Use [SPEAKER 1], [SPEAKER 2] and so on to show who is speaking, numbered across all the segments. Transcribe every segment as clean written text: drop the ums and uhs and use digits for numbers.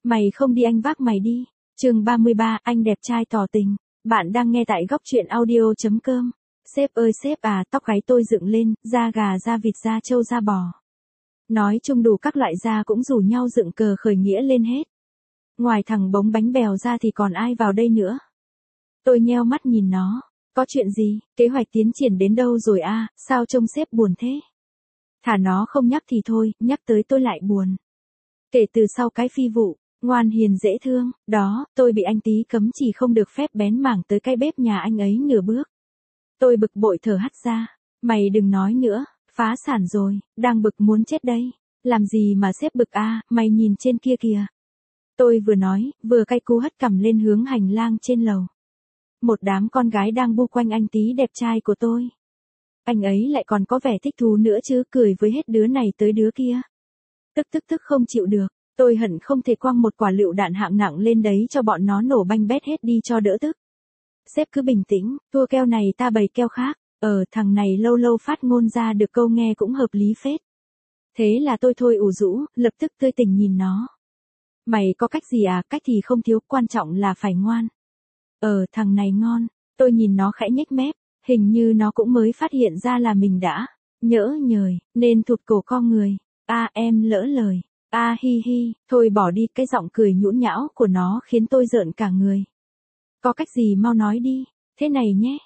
[SPEAKER 1] Mày không đi anh vác mày đi. Chương 33, anh đẹp trai tỏ tình. Bạn đang nghe tại góc truyện audio.com. Sếp ơi sếp à, tóc gáy tôi dựng lên, da gà da vịt da trâu da bò. Nói chung đủ các loại da cũng rủ nhau dựng cờ khởi nghĩa lên hết. Ngoài thằng bóng bánh bèo ra thì còn ai vào đây nữa. Tôi nheo mắt nhìn nó. Có chuyện gì, kế hoạch tiến triển đến đâu rồi à, sao trông sếp buồn thế? Thả nó không nhắc thì thôi, nhắc tới tôi lại buồn. Kể từ sau cái phi vụ, ngoan hiền dễ thương, đó, tôi bị anh tí cấm chỉ không được phép bén mảng tới cái bếp nhà anh ấy nửa bước. Tôi bực bội thở hắt ra, mày đừng nói nữa, phá sản rồi, đang bực muốn chết đây. Làm gì mà sếp bực à, mày nhìn trên kia kìa. Tôi vừa nói, vừa cay cú hất cằm lên hướng hành lang trên lầu. Một đám con gái đang bu quanh anh tí đẹp trai của tôi. Anh ấy lại còn có vẻ thích thú nữa chứ, cười với hết đứa này tới đứa kia. Tức không chịu được, tôi hận không thể quăng một quả lựu đạn hạng nặng lên đấy cho bọn nó nổ banh bét hết đi cho đỡ tức. Sếp cứ bình tĩnh, thua keo này ta bày keo khác, thằng này lâu lâu phát ngôn ra được câu nghe cũng hợp lý phết. Thế là tôi thôi ủ rũ, lập tức tươi tỉnh nhìn nó. Mày có cách gì à, cách thì không thiếu, quan trọng là phải ngoan. Thằng này ngon, tôi nhìn nó khẽ nhếch mép, hình như nó cũng mới phát hiện ra là mình đã nhỡ nhời, nên thụt cổ co người. Em lỡ lời. Hi hi, thôi bỏ đi, cái giọng cười nhũn nhão của nó khiến tôi rợn cả người. Có cách gì mau nói đi, thế này nhé,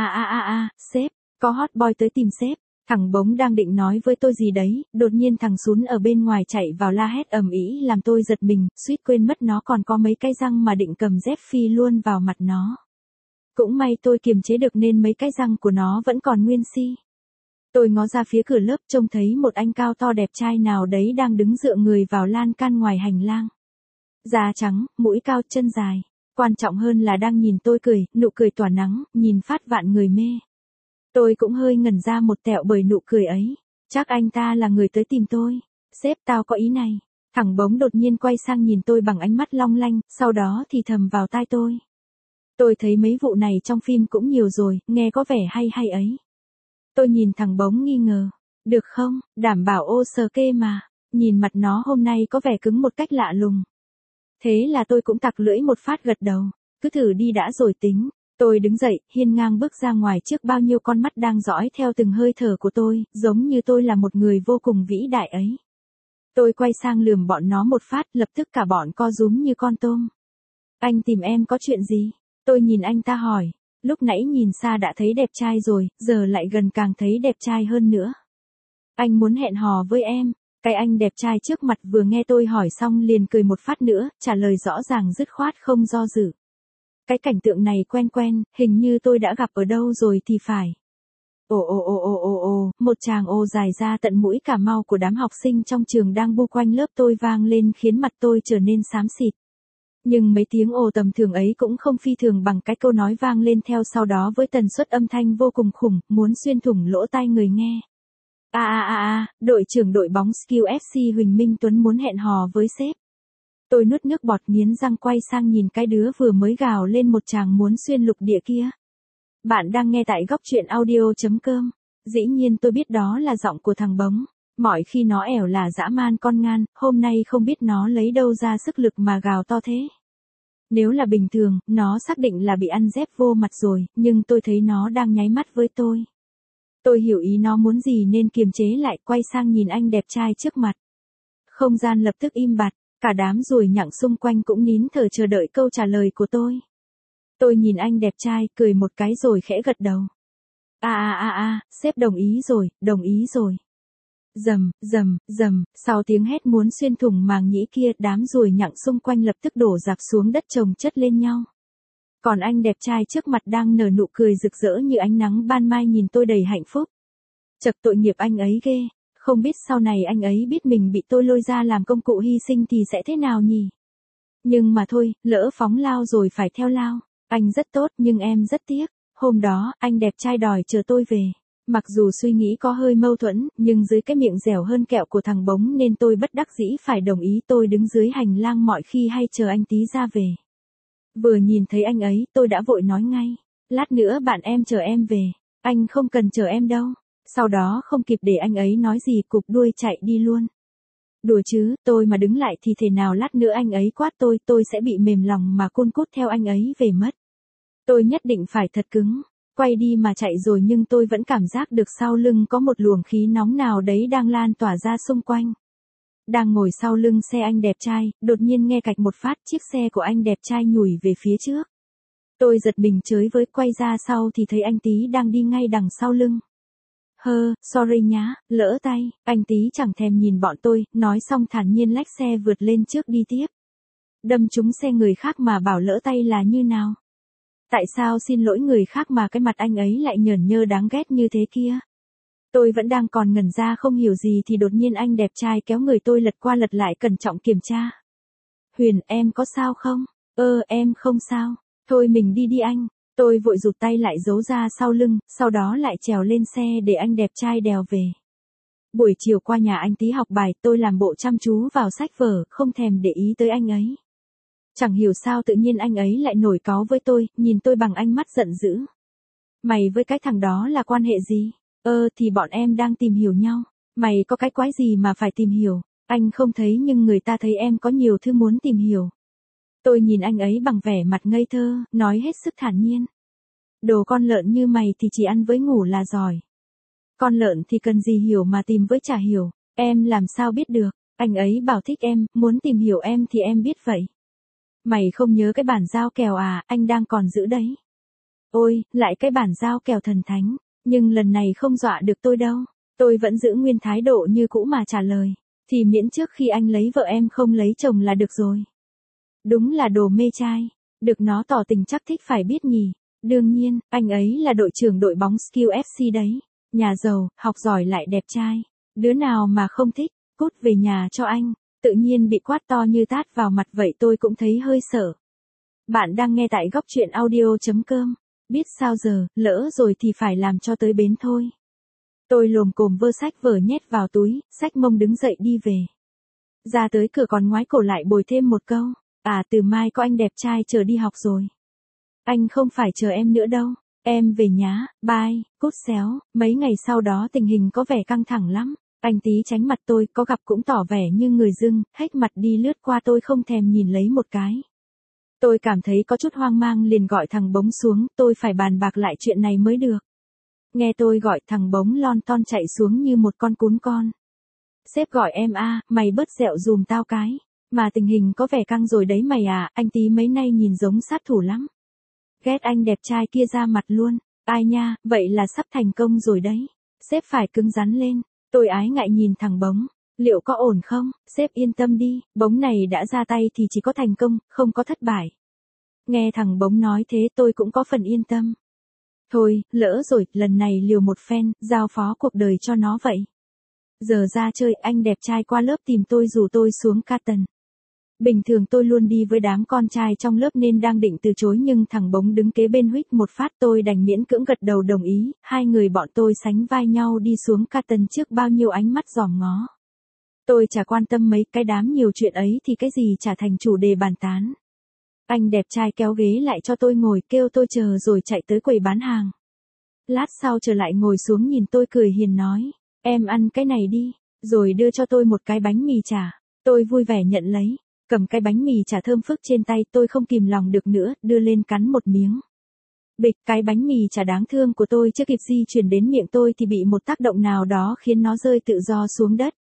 [SPEAKER 1] sếp, có hot boy tới tìm sếp. Thằng bống đang định nói với tôi gì đấy, đột nhiên thằng Sún ở bên ngoài chạy vào la hét ầm ĩ làm tôi giật mình, suýt quên mất nó còn có mấy cái răng mà định cầm dép phi luôn vào mặt nó. Cũng may tôi kiềm chế được nên mấy cái răng của nó vẫn còn nguyên si. Tôi ngó ra phía cửa lớp trông thấy một anh cao to đẹp trai nào đấy đang đứng dựa người vào lan can ngoài hành lang. Da trắng, mũi cao, chân dài. Quan trọng hơn là đang nhìn tôi cười, nụ cười tỏa nắng, nhìn phát vạn người mê. Tôi cũng hơi ngẩn ra một tẹo bởi nụ cười ấy. Chắc anh ta là người tới tìm tôi. Sếp tao có ý này. Thằng bống đột nhiên quay sang nhìn tôi bằng ánh mắt long lanh, sau đó thì thầm vào tai tôi. Tôi thấy mấy vụ này trong phim cũng nhiều rồi, nghe có vẻ hay ấy. Tôi nhìn thằng bống nghi ngờ. Được không, đảm bảo OK mà. Nhìn mặt nó hôm nay có vẻ cứng một cách lạ lùng. Thế là tôi cũng tặc lưỡi một phát gật đầu. Cứ thử đi đã rồi tính. Tôi đứng dậy, hiên ngang bước ra ngoài trước bao nhiêu con mắt đang dõi theo từng hơi thở của tôi, giống như tôi là một người vô cùng vĩ đại ấy. Tôi quay sang lườm bọn nó một phát, lập tức cả bọn co rúm như con tôm. Anh tìm em có chuyện gì? Tôi nhìn anh ta hỏi. Lúc nãy nhìn xa đã thấy đẹp trai rồi, giờ lại gần càng thấy đẹp trai hơn nữa. Anh muốn hẹn hò với em. Cái anh đẹp trai trước mặt vừa nghe tôi hỏi xong liền cười một phát nữa, trả lời rõ ràng dứt khoát không do dự. Cái cảnh tượng này quen, hình như tôi đã gặp ở đâu rồi thì phải. Một tràng ồ dài ra tận mũi cà mau của đám học sinh trong trường đang bu quanh lớp tôi vang lên khiến mặt tôi trở nên xám xịt. Nhưng mấy tiếng ồ tầm thường ấy cũng không phi thường bằng cái câu nói vang lên theo sau đó với tần suất âm thanh vô cùng khủng, muốn xuyên thủng lỗ tai người nghe. Đội trưởng đội bóng Skill FC Huỳnh Minh Tuấn muốn hẹn hò với sếp. Tôi nuốt nước bọt nghiến răng quay sang nhìn cái đứa vừa mới gào lên một tràng muốn xuyên lục địa kia. Bạn đang nghe tại góc truyện audio.com. Dĩ nhiên tôi biết đó là giọng của thằng bống. Mọi khi nó ẻo là dã man con ngan, hôm nay không biết nó lấy đâu ra sức lực mà gào to thế. Nếu là bình thường, nó xác định là bị ăn dép vô mặt rồi, nhưng tôi thấy nó đang nháy mắt với tôi. Tôi hiểu ý nó muốn gì nên kiềm chế lại, quay sang nhìn anh đẹp trai trước mặt. Không gian lập tức im bặt, cả đám ruồi nhặng xung quanh cũng nín thở chờ đợi câu trả lời của tôi. Tôi nhìn anh đẹp trai, cười một cái rồi khẽ gật đầu. Sếp đồng ý rồi. Rầm, sau tiếng hét muốn xuyên thủng màng nhĩ kia, đám ruồi nhặng xung quanh lập tức đổ rạp xuống đất chồng chất lên nhau. Còn anh đẹp trai trước mặt đang nở nụ cười rực rỡ như ánh nắng ban mai nhìn tôi đầy hạnh phúc. Chật tội nghiệp anh ấy ghê, không biết sau này anh ấy biết mình bị tôi lôi ra làm công cụ hy sinh thì sẽ thế nào nhỉ? Nhưng mà thôi, lỡ phóng lao rồi phải theo lao. Anh rất tốt nhưng em rất tiếc. Hôm đó, anh đẹp trai đòi chờ tôi về. Mặc dù suy nghĩ có hơi mâu thuẫn, nhưng dưới cái miệng dẻo hơn kẹo của thằng bống nên tôi bất đắc dĩ phải đồng ý. Tôi đứng dưới hành lang mọi khi hay chờ anh tí ra về. Vừa nhìn thấy anh ấy, tôi đã vội nói ngay. Lát nữa bạn em chờ em về. Anh không cần chờ em đâu. Sau đó không kịp để anh ấy nói gì cụp đuôi chạy đi luôn. Đùa chứ, tôi mà đứng lại thì thể nào lát nữa anh ấy quát tôi sẽ bị mềm lòng mà cun cút theo anh ấy về mất. Tôi nhất định phải thật cứng, quay đi mà chạy rồi nhưng tôi vẫn cảm giác được sau lưng có một luồng khí nóng nào đấy đang lan tỏa ra xung quanh. Đang ngồi sau lưng xe anh đẹp trai, đột nhiên nghe cạch một phát chiếc xe của anh đẹp trai nhủi về phía trước. Tôi giật mình chới với quay ra sau thì thấy anh Tý đang đi ngay đằng sau lưng. Sorry nhá, lỡ tay, anh Tý chẳng thèm nhìn bọn tôi, nói xong thản nhiên lách xe vượt lên trước đi tiếp. Đâm trúng xe người khác mà bảo lỡ tay là như nào? Tại sao xin lỗi người khác mà cái mặt anh ấy lại nhởn nhơ đáng ghét như thế kia? Tôi vẫn đang còn ngẩn ra không hiểu gì thì đột nhiên anh đẹp trai kéo người tôi lật qua lật lại cẩn trọng kiểm tra. Huyền, em có sao không? Em không sao. Thôi mình đi đi anh. Tôi vội rụt tay lại giấu ra sau lưng, sau đó lại trèo lên xe để anh đẹp trai đèo về. Buổi chiều qua nhà anh Tý học bài, tôi làm bộ chăm chú vào sách vở, không thèm để ý tới anh ấy. Chẳng hiểu sao tự nhiên anh ấy lại nổi cáu với tôi, nhìn tôi bằng ánh mắt giận dữ. Mày với cái thằng đó là quan hệ gì? Thì bọn em đang tìm hiểu nhau. Mày có cái quái gì mà phải tìm hiểu? Anh không thấy nhưng người ta thấy em có nhiều thứ muốn tìm hiểu. Tôi nhìn anh ấy bằng vẻ mặt ngây thơ, nói hết sức thản nhiên. Đồ con lợn như mày thì chỉ ăn với ngủ là giỏi. Con lợn thì cần gì hiểu mà tìm với chả hiểu, em làm sao biết được, anh ấy bảo thích em, muốn tìm hiểu em thì em biết vậy. Mày không nhớ cái bản giao kèo à, anh đang còn giữ đấy. Ôi, lại cái bản giao kèo thần thánh, nhưng lần này không dọa được tôi đâu. Tôi vẫn giữ nguyên thái độ như cũ mà trả lời, thì miễn trước khi anh lấy vợ em không lấy chồng là được rồi. Đúng là đồ mê trai, được nó tỏ tình chắc thích phải biết nhỉ. Đương nhiên, anh ấy là đội trưởng đội bóng Skill FC đấy. Nhà giàu, học giỏi lại đẹp trai. Đứa nào mà không thích, cút về nhà cho anh. Tự nhiên bị quát to như tát vào mặt vậy tôi cũng thấy hơi sợ. Bạn đang nghe tại góc truyện audio.com. Biết sao giờ, lỡ rồi thì phải làm cho tới bến thôi. Tôi lồm cồm vơ sách vở nhét vào túi, xách mông đứng dậy đi về. Ra tới cửa còn ngoái cổ lại bồi thêm một câu. Từ mai có anh đẹp trai chờ đi học rồi. Anh không phải chờ em nữa đâu. Em về nhá, bye, cút xéo. Mấy ngày sau đó tình hình có vẻ căng thẳng lắm. Anh Tý tránh mặt tôi, có gặp cũng tỏ vẻ như người dưng, hếch mặt đi lướt qua tôi không thèm nhìn lấy một cái. Tôi cảm thấy có chút hoang mang liền gọi thằng Bống xuống, tôi phải bàn bạc lại chuyện này mới được. Nghe tôi gọi thằng Bống lon ton chạy xuống như một con cún con. Sếp gọi em mày bớt dẹo dùm tao cái. Mà tình hình có vẻ căng rồi đấy mày à, anh Tý mấy nay nhìn giống sát thủ lắm. Ghét anh đẹp trai kia ra mặt luôn. Ai nha, vậy là sắp thành công rồi đấy. Sếp phải cứng rắn lên. Tôi ái ngại nhìn thằng Bống. Liệu có ổn không? Sếp yên tâm đi, Bống này đã ra tay thì chỉ có thành công, không có thất bại. Nghe thằng Bống nói thế tôi cũng có phần yên tâm. Thôi, lỡ rồi, lần này liều một phen, giao phó cuộc đời cho nó vậy. Giờ ra chơi, anh đẹp trai qua lớp tìm tôi rủ tôi xuống Carton. Bình thường tôi luôn đi với đám con trai trong lớp nên đang định từ chối nhưng thằng Bống đứng kế bên huých một phát tôi đành miễn cưỡng gật đầu đồng ý, hai người bọn tôi sánh vai nhau đi xuống Carton trước bao nhiêu ánh mắt dòm ngó. Tôi chả quan tâm mấy cái đám nhiều chuyện ấy thì cái gì chả thành chủ đề bàn tán. Anh đẹp trai kéo ghế lại cho tôi ngồi kêu tôi chờ rồi chạy tới quầy bán hàng. Lát sau trở lại ngồi xuống nhìn tôi cười hiền nói, em ăn cái này đi, rồi đưa cho tôi một cái bánh mì chả. Tôi vui vẻ nhận lấy. Cầm cái bánh mì chả thơm phức trên tay tôi không kìm lòng được nữa, đưa lên cắn một miếng. Bịch, cái bánh mì chả đáng thương của tôi chưa kịp di chuyển đến miệng tôi thì bị một tác động nào đó khiến nó rơi tự do xuống đất.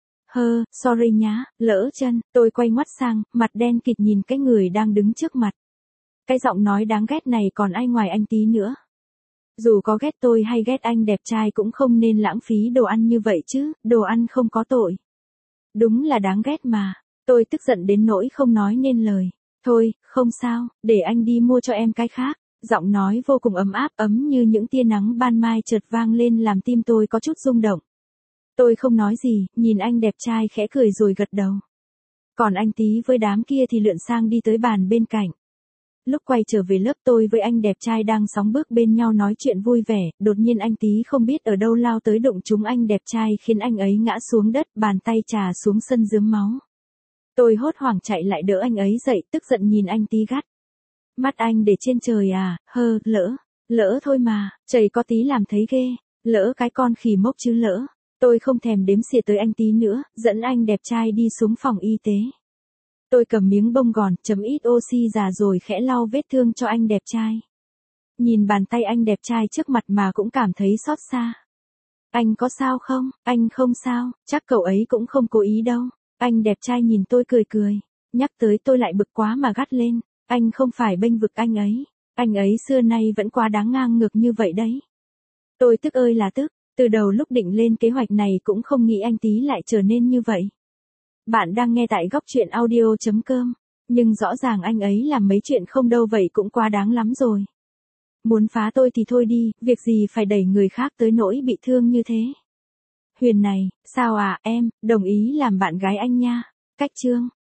[SPEAKER 1] Sorry nhá, lỡ chân, tôi quay ngoắt sang, mặt đen kịt nhìn cái người đang đứng trước mặt. Cái giọng nói đáng ghét này còn ai ngoài anh Tý nữa. Dù có ghét tôi hay ghét anh đẹp trai cũng không nên lãng phí đồ ăn như vậy chứ, đồ ăn không có tội. Đúng là đáng ghét mà. Tôi tức giận đến nỗi không nói nên lời. Thôi, không sao, để anh đi mua cho em cái khác. Giọng nói vô cùng ấm áp ấm như những tia nắng ban mai chợt vang lên làm tim tôi có chút rung động. Tôi không nói gì, nhìn anh đẹp trai khẽ cười rồi gật đầu. Còn anh Tý với đám kia thì lượn sang đi tới bàn bên cạnh. Lúc quay trở về lớp tôi với anh đẹp trai đang sóng bước bên nhau nói chuyện vui vẻ, đột nhiên anh Tý không biết ở đâu lao tới đụng trúng anh đẹp trai khiến anh ấy ngã xuống đất, bàn tay chà xuống sân rướm máu. Tôi hốt hoảng chạy lại đỡ anh ấy dậy, tức giận nhìn anh Tý gắt. Mắt anh để trên trời à, lỡ thôi mà, trời có tí làm thấy ghê, lỡ cái con khỉ mốc chứ lỡ. Tôi không thèm đếm xỉa tới anh tí nữa, dẫn anh đẹp trai đi xuống phòng y tế. Tôi cầm miếng bông gòn, chấm ít oxy già rồi khẽ lau vết thương cho anh đẹp trai. Nhìn bàn tay anh đẹp trai trước mặt mà cũng cảm thấy xót xa. Anh có sao không? Anh không sao, chắc cậu ấy cũng không cố ý đâu. Anh đẹp trai nhìn tôi cười cười. Nhắc tới tôi lại bực quá mà gắt lên. Anh không phải bênh vực anh ấy. Anh ấy xưa nay vẫn quá đáng ngang ngược như vậy đấy. Tôi tức ơi là tức. Từ đầu lúc định lên kế hoạch này cũng không nghĩ anh tí lại trở nên như vậy. Bạn đang nghe tại góc chuyện audio.com. Nhưng rõ ràng anh ấy làm mấy chuyện không đâu vậy cũng quá đáng lắm rồi. Muốn phá tôi thì thôi đi, việc gì phải đẩy người khác tới nỗi bị thương như thế. Huyền này, sao à em, đồng ý làm bạn gái anh nha. Cách chương.